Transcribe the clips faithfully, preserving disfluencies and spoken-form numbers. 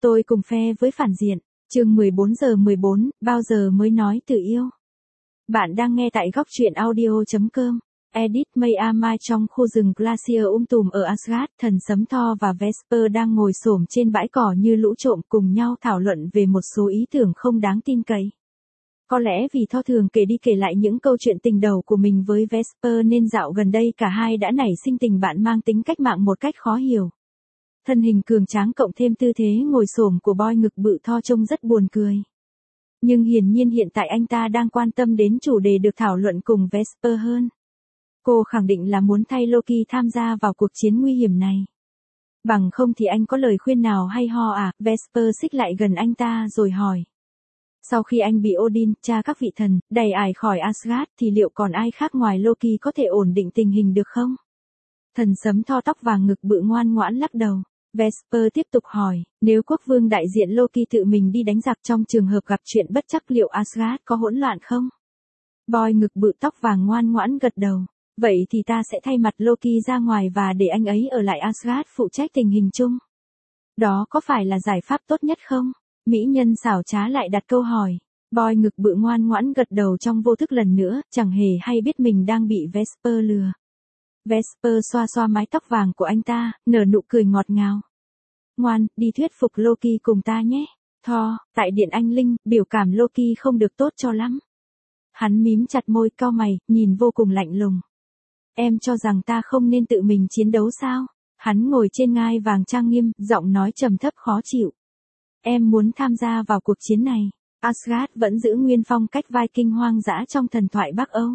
Tôi cùng phe với phản diện. Chương mười bốn giờ mười bốn, bao giờ mới nói từ yêu. Bạn đang nghe tại góc truyện audio chấm com. Edith May Amai trong khu rừng Glacier um tùm ở Asgard, thần sấm Thor và Vesper đang ngồi xổm trên bãi cỏ như lũ trộm cùng nhau thảo luận về một số ý tưởng không đáng tin cậy. Có lẽ vì Thor thường kể đi kể lại những câu chuyện tình đầu của mình với Vesper nên dạo gần đây cả hai đã nảy sinh tình bạn mang tính cách mạng một cách khó hiểu. Thân hình cường tráng cộng thêm tư thế ngồi xổm của boy ngực bự Thor trông rất buồn cười. Nhưng hiển nhiên hiện tại anh ta đang quan tâm đến chủ đề được thảo luận cùng Vesper hơn. Cô khẳng định là muốn thay Loki tham gia vào cuộc chiến nguy hiểm này. Bằng không thì anh có lời khuyên nào hay ho à? Vesper xích lại gần anh ta rồi hỏi. Sau khi anh bị Odin, cha các vị thần, đày ải khỏi Asgard thì liệu còn ai khác ngoài Loki có thể ổn định tình hình được không? Thần sấm Thor tóc vàng ngực bự ngoan ngoãn lắc đầu. Vesper tiếp tục hỏi, nếu quốc vương đại diện Loki tự mình đi đánh giặc trong trường hợp gặp chuyện bất trắc liệu Asgard có hỗn loạn không? Boy ngực bự tóc vàng ngoan ngoãn gật đầu. Vậy thì ta sẽ thay mặt Loki ra ngoài và để anh ấy ở lại Asgard phụ trách tình hình chung. Đó có phải là giải pháp tốt nhất không? Mỹ nhân xảo trá lại đặt câu hỏi. Boy ngực bự ngoan ngoãn gật đầu trong vô thức lần nữa, chẳng hề hay biết mình đang bị Vesper lừa. Vesper xoa xoa mái tóc vàng của anh ta, nở nụ cười ngọt ngào. Ngoan, đi thuyết phục Loki cùng ta nhé. Thor, tại Điện Anh Linh, biểu cảm Loki không được tốt cho lắm. Hắn mím chặt môi cau mày, nhìn vô cùng lạnh lùng. Em cho rằng ta không nên tự mình chiến đấu sao? Hắn ngồi trên ngai vàng trang nghiêm, giọng nói trầm thấp khó chịu. Em muốn tham gia vào cuộc chiến này. Asgard vẫn giữ nguyên phong cách Viking hoang dã trong thần thoại Bắc Âu.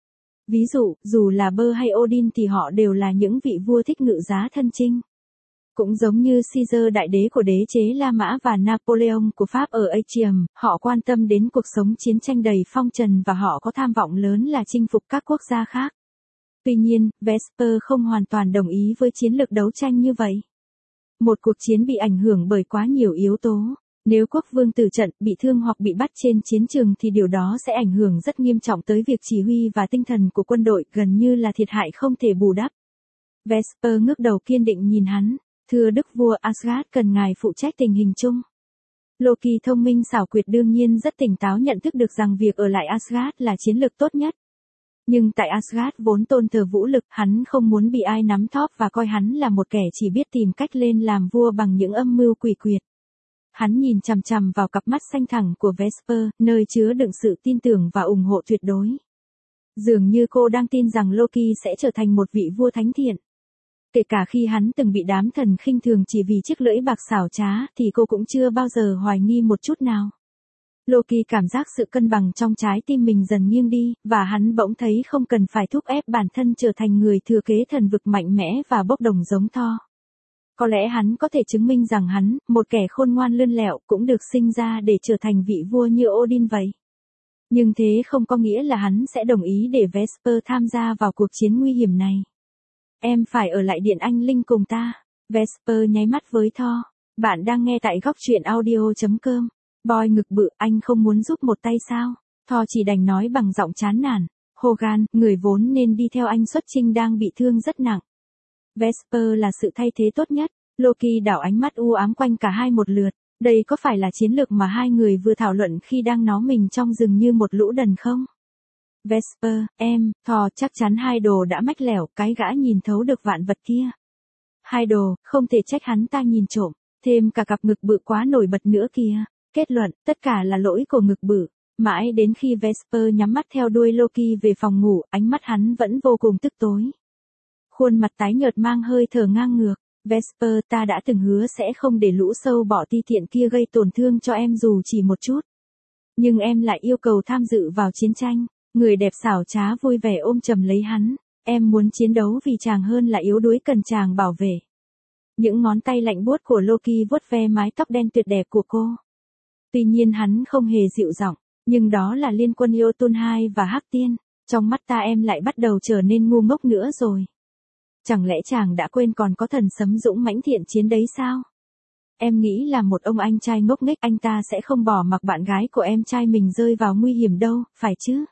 Ví dụ, dù là Bơ hay Odin thì họ đều là những vị vua thích ngự giá thân chinh. Cũng giống như Caesar đại đế của đế chế La Mã và Napoleon của Pháp ở Atrium, họ quan tâm đến cuộc sống chiến tranh đầy phong trần và họ có tham vọng lớn là chinh phục các quốc gia khác. Tuy nhiên, Vesper không hoàn toàn đồng ý với chiến lược đấu tranh như vậy. Một cuộc chiến bị ảnh hưởng bởi quá nhiều yếu tố. Nếu quốc vương tử trận, bị thương hoặc bị bắt trên chiến trường thì điều đó sẽ ảnh hưởng rất nghiêm trọng tới việc chỉ huy và tinh thần của quân đội, gần như là thiệt hại không thể bù đắp. Vesper ngước đầu kiên định nhìn hắn. Thưa đức vua, Asgard cần ngài phụ trách tình hình chung. Loki thông minh xảo quyệt đương nhiên rất tỉnh táo nhận thức được rằng việc ở lại Asgard là chiến lược tốt nhất. Nhưng tại Asgard vốn tôn thờ vũ lực, hắn không muốn bị ai nắm thóp và coi hắn là một kẻ chỉ biết tìm cách lên làm vua bằng những âm mưu quỷ quyệt. Hắn nhìn chằm chằm vào cặp mắt xanh thẳm của Vesper, nơi chứa đựng sự tin tưởng và ủng hộ tuyệt đối. Dường như cô đang tin rằng Loki sẽ trở thành một vị vua thánh thiện. Kể cả khi hắn từng bị đám thần khinh thường chỉ vì chiếc lưỡi bạc xảo trá thì cô cũng chưa bao giờ hoài nghi một chút nào. Loki cảm giác sự cân bằng trong trái tim mình dần nghiêng đi, và hắn bỗng thấy không cần phải thúc ép bản thân trở thành người thừa kế thần vực mạnh mẽ và bốc đồng giống Thor. Có lẽ hắn có thể chứng minh rằng hắn, một kẻ khôn ngoan lươn lẹo, cũng được sinh ra để trở thành vị vua như Odin vậy. Nhưng thế không có nghĩa là hắn sẽ đồng ý để Vesper tham gia vào cuộc chiến nguy hiểm này. Em phải ở lại Điện Anh Linh cùng ta. Vesper nháy mắt với Thor. Bạn đang nghe tại góc truyện audio chấm com. Boy ngực bự, anh không muốn giúp một tay sao? Thor chỉ đành nói bằng giọng chán nản. Hogan, người vốn nên đi theo anh xuất chinh đang bị thương rất nặng. Vesper là sự thay thế tốt nhất. Loki đảo ánh mắt u ám quanh cả hai một lượt. Đây có phải là chiến lược mà hai người vừa thảo luận khi đang nó mình trong rừng như một lũ đần không? Vesper, em, Thor, chắc chắn hai đồ đã mách lẻo, cái gã nhìn thấu được vạn vật kia. Hai đồ, không thể trách hắn ta nhìn trộm, thêm cả cặp ngực bự quá nổi bật nữa kìa. Kết luận, tất cả là lỗi của ngực bự. Mãi đến khi Vesper nhắm mắt theo đuôi Loki về phòng ngủ, ánh mắt hắn vẫn vô cùng tức tối. Khuôn mặt tái nhợt mang hơi thở ngang ngược. Vesper, ta đã từng hứa sẽ không để lũ sâu bọ ti tiện kia gây tổn thương cho em dù chỉ một chút. Nhưng em lại yêu cầu tham dự vào chiến tranh. Người đẹp xảo trá vui vẻ ôm chầm lấy hắn. Em muốn chiến đấu vì chàng hơn là yếu đuối cần chàng bảo vệ. Những ngón tay lạnh buốt của Loki vuốt ve mái tóc đen tuyệt đẹp của cô. Tuy nhiên hắn không hề dịu giọng, nhưng đó là liên quân Jotun hai và Hắc Tiên. Trong mắt ta em lại bắt đầu trở nên ngu ngốc nữa rồi. Chẳng lẽ chàng đã quên còn có thần sấm dũng mãnh thiện chiến đấy sao? Em nghĩ là một ông anh trai ngốc nghếch anh ta sẽ không bỏ mặc bạn gái của em trai mình rơi vào nguy hiểm đâu, phải chứ?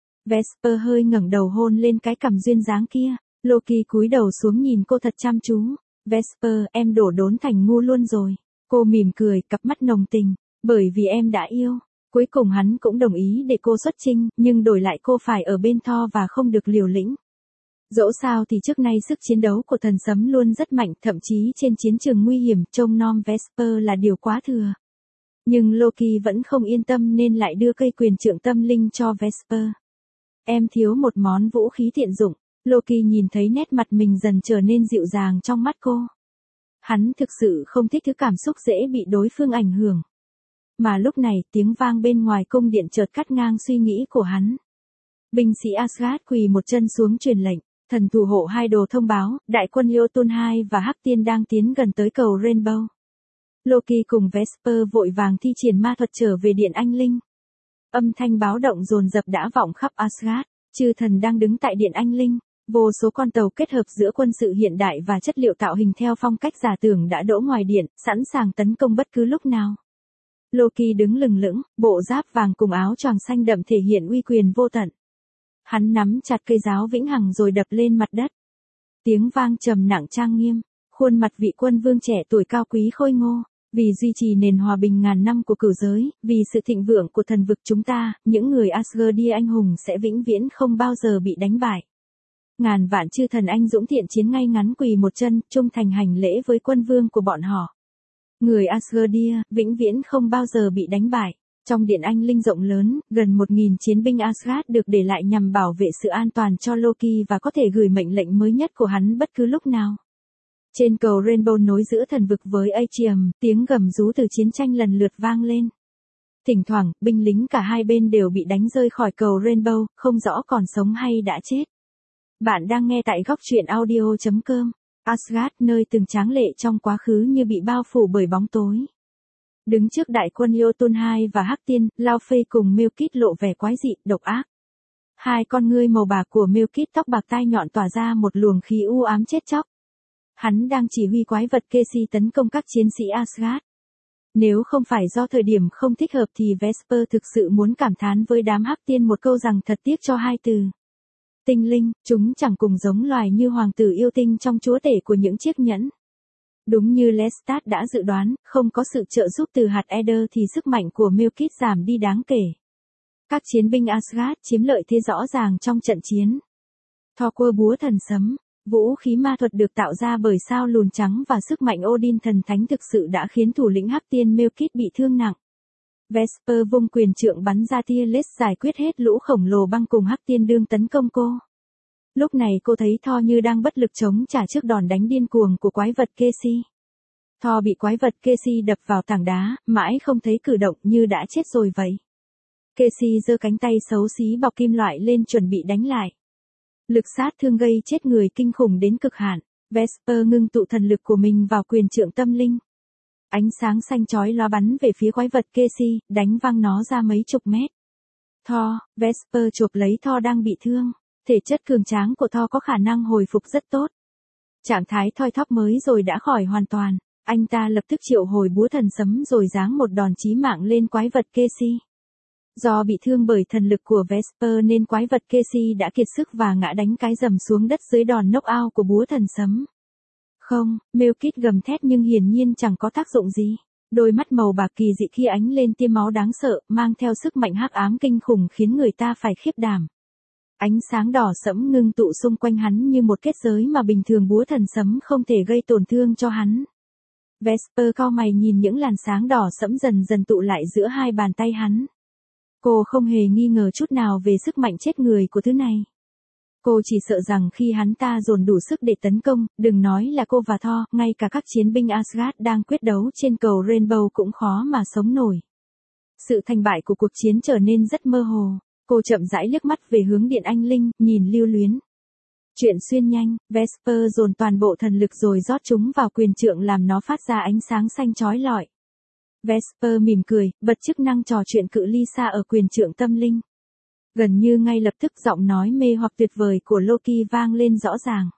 Vesper hơi ngẩng đầu hôn lên cái cằm duyên dáng kia. Loki cúi đầu xuống nhìn cô thật chăm chú. Vesper, em đổ đốn thành ngu luôn rồi. Cô mỉm cười, cặp mắt nồng tình, bởi vì em đã yêu. Cuối cùng hắn cũng đồng ý để cô xuất chinh, nhưng đổi lại cô phải ở bên Thor và không được liều lĩnh. Dẫu sao thì trước nay sức chiến đấu của thần sấm luôn rất mạnh, thậm chí trên chiến trường nguy hiểm, trông nom Vesper là điều quá thừa. Nhưng Loki vẫn không yên tâm nên lại đưa cây quyền trượng tâm linh cho Vesper. Em thiếu một món vũ khí tiện dụng. Loki nhìn thấy nét mặt mình dần trở nên dịu dàng trong mắt cô. Hắn thực sự không thích thứ cảm xúc dễ bị đối phương ảnh hưởng. Mà lúc này tiếng vang bên ngoài cung điện chợt cắt ngang suy nghĩ của hắn. Binh sĩ Asgard quỳ một chân xuống truyền lệnh. Thần thủ hộ hai đồ thông báo, đại quân Jotun hai và Hắc Tiên đang tiến gần tới cầu Rainbow. Loki cùng Vesper vội vàng thi triển ma thuật trở về điện anh linh. Âm thanh báo động dồn dập đã vọng khắp Asgard. Chư thần đang đứng tại điện anh linh. Vô số con tàu kết hợp giữa quân sự hiện đại và chất liệu tạo hình theo phong cách giả tưởng đã đỗ ngoài điện, sẵn sàng tấn công bất cứ lúc nào. Loki đứng lừng lững, bộ giáp vàng cùng áo choàng xanh đậm thể hiện uy quyền vô tận. Hắn nắm chặt cây giáo vĩnh hằng rồi đập lên mặt đất. Tiếng vang trầm nặng trang nghiêm, khuôn mặt vị quân vương trẻ tuổi cao quý khôi ngô. Vì duy trì nền hòa bình ngàn năm của cửu giới, vì sự thịnh vượng của thần vực chúng ta, những người Asgardia anh hùng sẽ vĩnh viễn không bao giờ bị đánh bại. Ngàn vạn chư thần anh dũng thiện chiến ngay ngắn quỳ một chân, trung thành hành lễ với quân vương của bọn họ. Người Asgardia, vĩnh viễn không bao giờ bị đánh bại. Trong điện anh linh rộng lớn, gần một nghìn chiến binh Asgard được để lại nhằm bảo vệ sự an toàn cho Loki và có thể gửi mệnh lệnh mới nhất của hắn bất cứ lúc nào. Trên cầu Rainbow nối giữa thần vực với Atrium, tiếng gầm rú từ chiến tranh lần lượt vang lên. Thỉnh thoảng, binh lính cả hai bên đều bị đánh rơi khỏi cầu Rainbow, không rõ còn sống hay đã chết. Bạn đang nghe tại góc truyện audio chấm com. Asgard, nơi từng tráng lệ trong quá khứ như bị bao phủ bởi bóng tối. Đứng trước đại quân Jotun hai và Hắc Tiên, Lao Phê cùng Milkit lộ vẻ quái dị, độc ác. Hai con ngươi màu bạc của Milkit tóc bạc tai nhọn tỏa ra một luồng khí u ám chết chóc. Hắn đang chỉ huy quái vật Kesi tấn công các chiến sĩ Asgard. Nếu không phải do thời điểm không thích hợp thì Vesper thực sự muốn cảm thán với đám Hắc Tiên một câu rằng thật tiếc cho hai từ. Tinh linh, chúng chẳng cùng giống loài như hoàng tử yêu tinh trong chúa tể của những chiếc nhẫn. Đúng như Lestat đã dự đoán, không có sự trợ giúp từ hạt Eder thì sức mạnh của Milkit giảm đi đáng kể. Các chiến binh Asgard chiếm lợi thế rõ ràng trong trận chiến. Thor quơ búa thần sấm, vũ khí ma thuật được tạo ra bởi sao lùn trắng và sức mạnh Odin thần thánh thực sự đã khiến thủ lĩnh Hắc Tiên Milkit bị thương nặng. Vesper vung quyền trượng bắn ra tia laser giải quyết hết lũ khổng lồ băng cùng Hắc Tiên đương tấn công cô. Lúc này cô thấy Thor như đang bất lực chống trả trước đòn đánh điên cuồng của quái vật Kesi. Thor bị quái vật Kesi đập vào tảng đá, mãi không thấy cử động như đã chết rồi vậy. Kesi giơ cánh tay xấu xí bọc kim loại lên chuẩn bị đánh lại. Lực sát thương gây chết người kinh khủng đến cực hạn. Vesper ngưng tụ thần lực của mình vào quyền trượng tâm linh. Ánh sáng xanh chói lóa bắn về phía quái vật Kesi, đánh văng nó ra mấy chục mét. Thor, Vesper chộp lấy Thor đang bị thương. Thể chất cường tráng của Thor có khả năng hồi phục rất tốt. Trạng thái thoi thóp mới rồi đã khỏi hoàn toàn. Anh ta lập tức triệu hồi búa thần sấm rồi giáng một đòn chí mạng lên quái vật Kesi. Do bị thương bởi thần lực của Vesper nên quái vật Kesi đã kiệt sức và ngã đánh cái rầm xuống đất dưới đòn knock out của búa thần sấm. Không, Milkit gầm thét nhưng hiển nhiên chẳng có tác dụng gì. Đôi mắt màu bạc kỳ dị khi ánh lên tia máu đáng sợ, mang theo sức mạnh hắc ám kinh khủng khiến người ta phải khiếp đảm. Ánh sáng đỏ sẫm ngưng tụ xung quanh hắn như một kết giới mà bình thường búa thần sấm không thể gây tổn thương cho hắn. Vesper cau mày nhìn những làn sáng đỏ sẫm dần dần tụ lại giữa hai bàn tay hắn. Cô không hề nghi ngờ chút nào về sức mạnh chết người của thứ này. Cô chỉ sợ rằng khi hắn ta dồn đủ sức để tấn công, đừng nói là cô và Thor, ngay cả các chiến binh Asgard đang quyết đấu trên cầu Rainbow cũng khó mà sống nổi. Sự thành bại của cuộc chiến trở nên rất mơ hồ. Cô chậm rãi liếc mắt về hướng điện anh linh, nhìn lưu luyến. Chuyện xuyên nhanh, Vesper dồn toàn bộ thần lực rồi rót chúng vào quyền trượng làm nó phát ra ánh sáng xanh chói lọi. Vesper mỉm cười, bật chức năng trò chuyện cự ly xa ở quyền trượng tâm linh. Gần như ngay lập tức giọng nói mê hoặc tuyệt vời của Loki vang lên rõ ràng.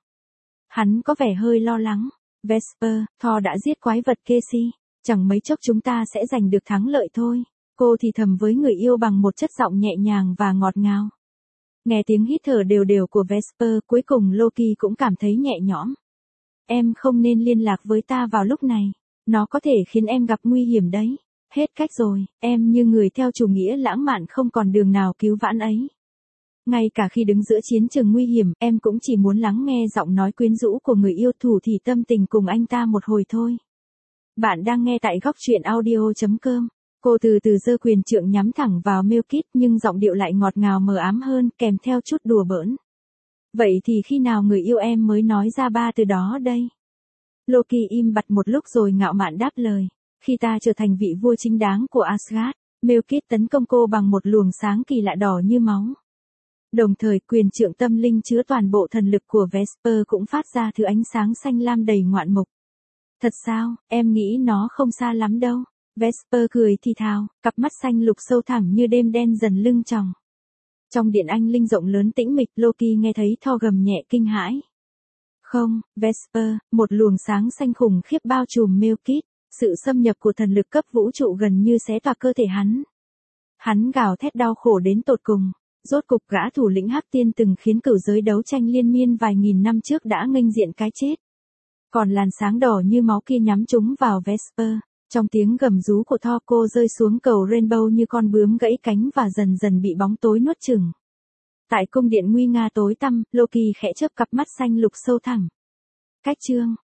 Hắn có vẻ hơi lo lắng. Vesper, Thor đã giết quái vật Kesi. Chẳng mấy chốc chúng ta sẽ giành được thắng lợi thôi. Cô thì thầm với người yêu bằng một chất giọng nhẹ nhàng và ngọt ngào. Nghe tiếng hít thở đều đều của Vesper, cuối cùng Loki cũng cảm thấy nhẹ nhõm. Em không nên liên lạc với ta vào lúc này. Nó có thể khiến em gặp nguy hiểm đấy. Hết cách rồi, em như người theo chủ nghĩa lãng mạn không còn đường nào cứu vãn ấy. Ngay cả khi đứng giữa chiến trường nguy hiểm, em cũng chỉ muốn lắng nghe giọng nói quyến rũ của người yêu thủ thỉ tâm tình cùng anh ta một hồi thôi. Bạn đang nghe tại góc truyện audio chấm com. Cô từ từ giơ quyền trượng nhắm thẳng vào Melkit nhưng giọng điệu lại ngọt ngào mờ ám hơn kèm theo chút đùa bỡn. Vậy thì khi nào người yêu em mới nói ra ba từ đó đây? Loki im bặt một lúc rồi ngạo mạn đáp lời. Khi ta trở thành vị vua chính đáng của Asgard, Melkit tấn công cô bằng một luồng sáng kỳ lạ đỏ như máu. Đồng thời quyền trượng tâm linh chứa toàn bộ thần lực của Vesper cũng phát ra thứ ánh sáng xanh lam đầy ngoạn mục. Thật sao, em nghĩ nó không xa lắm đâu. Vesper cười thì thào, cặp mắt xanh lục sâu thẳm như đêm đen dần lưng tròng. Trong điện anh linh rộng lớn tĩnh mịch, Loki nghe thấy Thor gầm nhẹ kinh hãi. Không, Vesper, một luồng sáng xanh khủng khiếp bao trùm Melkit, sự xâm nhập của thần lực cấp vũ trụ gần như xé toạc cơ thể hắn. Hắn gào thét đau khổ đến tột cùng. Rốt cục gã thủ lĩnh Hắc Tiên từng khiến cửu giới đấu tranh liên miên vài nghìn năm trước đã nghênh diện cái chết. Còn làn sáng đỏ như máu kia nhắm trúng vào Vesper. Trong tiếng gầm rú của Thor, cô rơi xuống cầu Rainbow như con bướm gãy cánh và dần dần bị bóng tối nuốt chửng. Tại cung điện nguy nga tối tăm, Loki khẽ chớp cặp mắt xanh lục sâu thẳm. Cách chương